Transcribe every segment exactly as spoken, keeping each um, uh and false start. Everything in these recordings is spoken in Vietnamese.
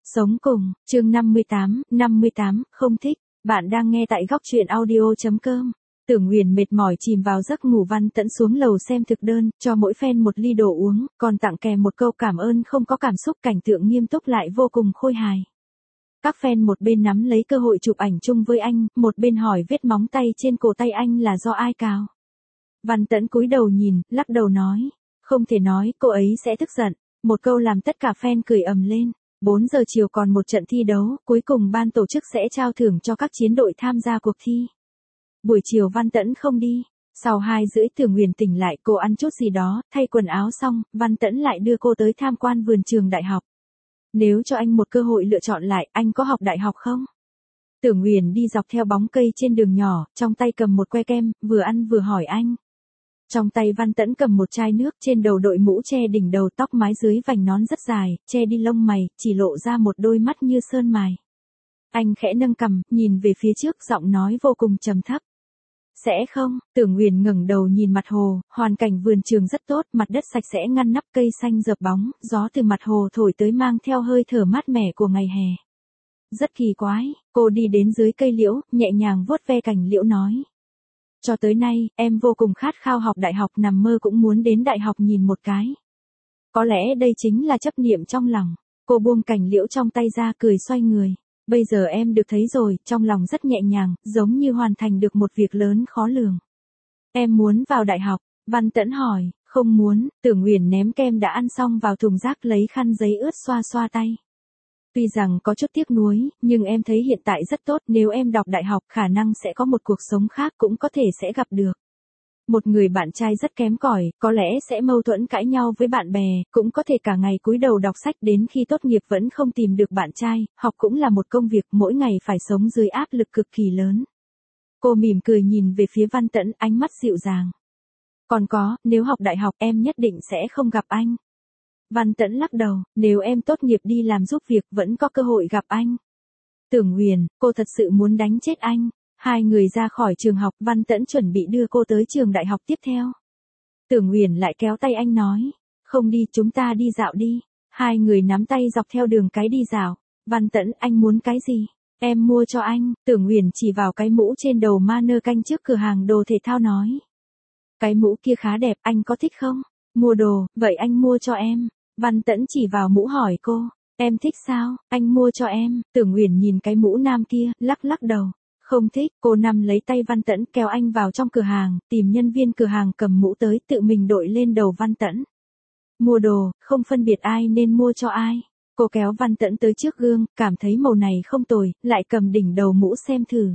Sống cùng, chương năm mươi tám, năm mươi tám, không thích. Bạn đang nghe tại góc truyện audio.com. Tưởng Nguyền mệt mỏi chìm vào giấc ngủ. Văn Tẫn xuống lầu xem thực đơn, cho mỗi fan một ly đồ uống, còn tặng kèm một câu cảm ơn không có cảm xúc. Cảnh tượng nghiêm túc lại vô cùng khôi hài. Các fan một bên nắm lấy cơ hội chụp ảnh chung với anh, một bên hỏi vết móng tay trên cổ tay anh là do ai cào. Văn Tẫn cúi đầu nhìn, lắc đầu nói, không thể nói, cô ấy sẽ tức giận. Một câu làm tất cả fan cười ầm lên. bốn giờ chiều còn một trận thi đấu, cuối cùng ban tổ chức sẽ trao thưởng cho các chiến đội tham gia cuộc thi. Buổi chiều Văn Tẫn không đi. Sau hai rưỡi Tưởng Nguyền tỉnh lại, cô ăn chút gì đó, thay quần áo xong, Văn Tẫn lại đưa cô tới tham quan vườn trường đại học. Nếu cho anh một cơ hội lựa chọn lại, anh có học đại học không? Tưởng Nguyền đi dọc theo bóng cây trên đường nhỏ, trong tay cầm một que kem, vừa ăn vừa hỏi anh. Trong tay Văn Tẫn cầm một chai nước, trên đầu đội mũ che đỉnh đầu, tóc mái dưới vành nón rất dài, che đi lông mày, chỉ lộ ra một đôi mắt như sơn mài. Anh khẽ nâng cằm, nhìn về phía trước, giọng nói vô cùng trầm thấp. Sẽ không? Tưởng Nguyền ngẩng đầu nhìn mặt hồ, hoàn cảnh vườn trường rất tốt, mặt đất sạch sẽ ngăn nắp, cây xanh rợp bóng, gió từ mặt hồ thổi tới mang theo hơi thở mát mẻ của ngày hè. Rất kỳ quái, cô đi đến dưới cây liễu, nhẹ nhàng vuốt ve cành liễu nói. Cho tới nay, em vô cùng khát khao học đại học, nằm mơ cũng muốn đến đại học nhìn một cái. Có lẽ đây chính là chấp niệm trong lòng. Cô buông cành liễu trong tay ra, cười xoay người. Bây giờ em được thấy rồi, trong lòng rất nhẹ nhàng, giống như hoàn thành được một việc lớn khó lường. Em muốn vào đại học? Văn Tẫn hỏi. Không muốn. Tưởng Nguyền ném kem đã ăn xong vào thùng rác, lấy khăn giấy ướt xoa xoa tay. Tuy rằng có chút tiếc nuối, nhưng em thấy hiện tại rất tốt, nếu em đọc đại học khả năng sẽ có một cuộc sống khác, cũng có thể sẽ gặp được một người bạn trai rất kém cỏi, có lẽ sẽ mâu thuẫn cãi nhau với bạn bè, cũng có thể cả ngày cúi đầu đọc sách đến khi tốt nghiệp vẫn không tìm được bạn trai, học cũng là một công việc, mỗi ngày phải sống dưới áp lực cực kỳ lớn. Cô mỉm cười nhìn về phía Văn Tẫn, ánh mắt dịu dàng. Còn có, nếu học đại học em nhất định sẽ không gặp anh. Văn Tẫn lắc đầu, nếu em tốt nghiệp đi làm giúp việc vẫn có cơ hội gặp anh. Tưởng Nguyền, cô thật sự muốn đánh chết anh. Hai người ra khỏi trường học, Văn Tẫn chuẩn bị đưa cô tới trường đại học tiếp theo. Tưởng Nguyền lại kéo tay anh nói, không đi, chúng ta đi dạo đi. Hai người nắm tay dọc theo đường cái đi dạo. Văn Tẫn, anh muốn cái gì? Em mua cho anh. Tưởng Nguyền chỉ vào cái mũ trên đầu manơ canh trước cửa hàng đồ thể thao nói. Cái mũ kia khá đẹp, anh có thích không? Mua đồ, vậy anh mua cho em. Văn Tẫn chỉ vào mũ hỏi cô, em thích sao? Anh mua cho em. Tưởng Nguyền nhìn cái mũ nam kia, lắc lắc đầu. Không thích. Cô nắm lấy tay Văn Tẫn, kéo anh vào trong cửa hàng, tìm nhân viên cửa hàng cầm mũ tới, tự mình đội lên đầu Văn Tẫn. Mua đồ, không phân biệt ai nên mua cho ai. Cô kéo Văn Tẫn tới trước gương, cảm thấy màu này không tồi, lại cầm đỉnh đầu mũ xem thử.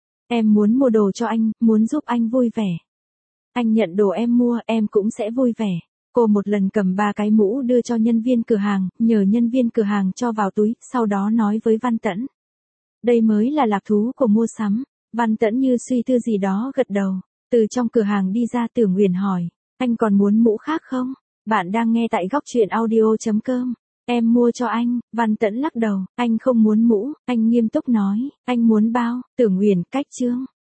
Em muốn mua đồ cho anh, muốn giúp anh vui vẻ. Anh nhận đồ em mua, em cũng sẽ vui vẻ. Cô một lần cầm ba cái mũ đưa cho nhân viên cửa hàng, nhờ nhân viên cửa hàng cho vào túi, sau đó nói với Văn Tẫn. Đây mới là lạc thú của mua sắm. Văn Tẫn như suy tư gì đó gật đầu. Từ trong cửa hàng đi ra, Tưởng Nguyền hỏi, anh còn muốn mũ khác không? Bạn đang nghe tại góc truyện audio.com. Em mua cho anh. Văn Tẫn lắc đầu, anh không muốn mũ. Anh nghiêm túc nói, anh muốn bao. Tưởng Nguyền, cách chương.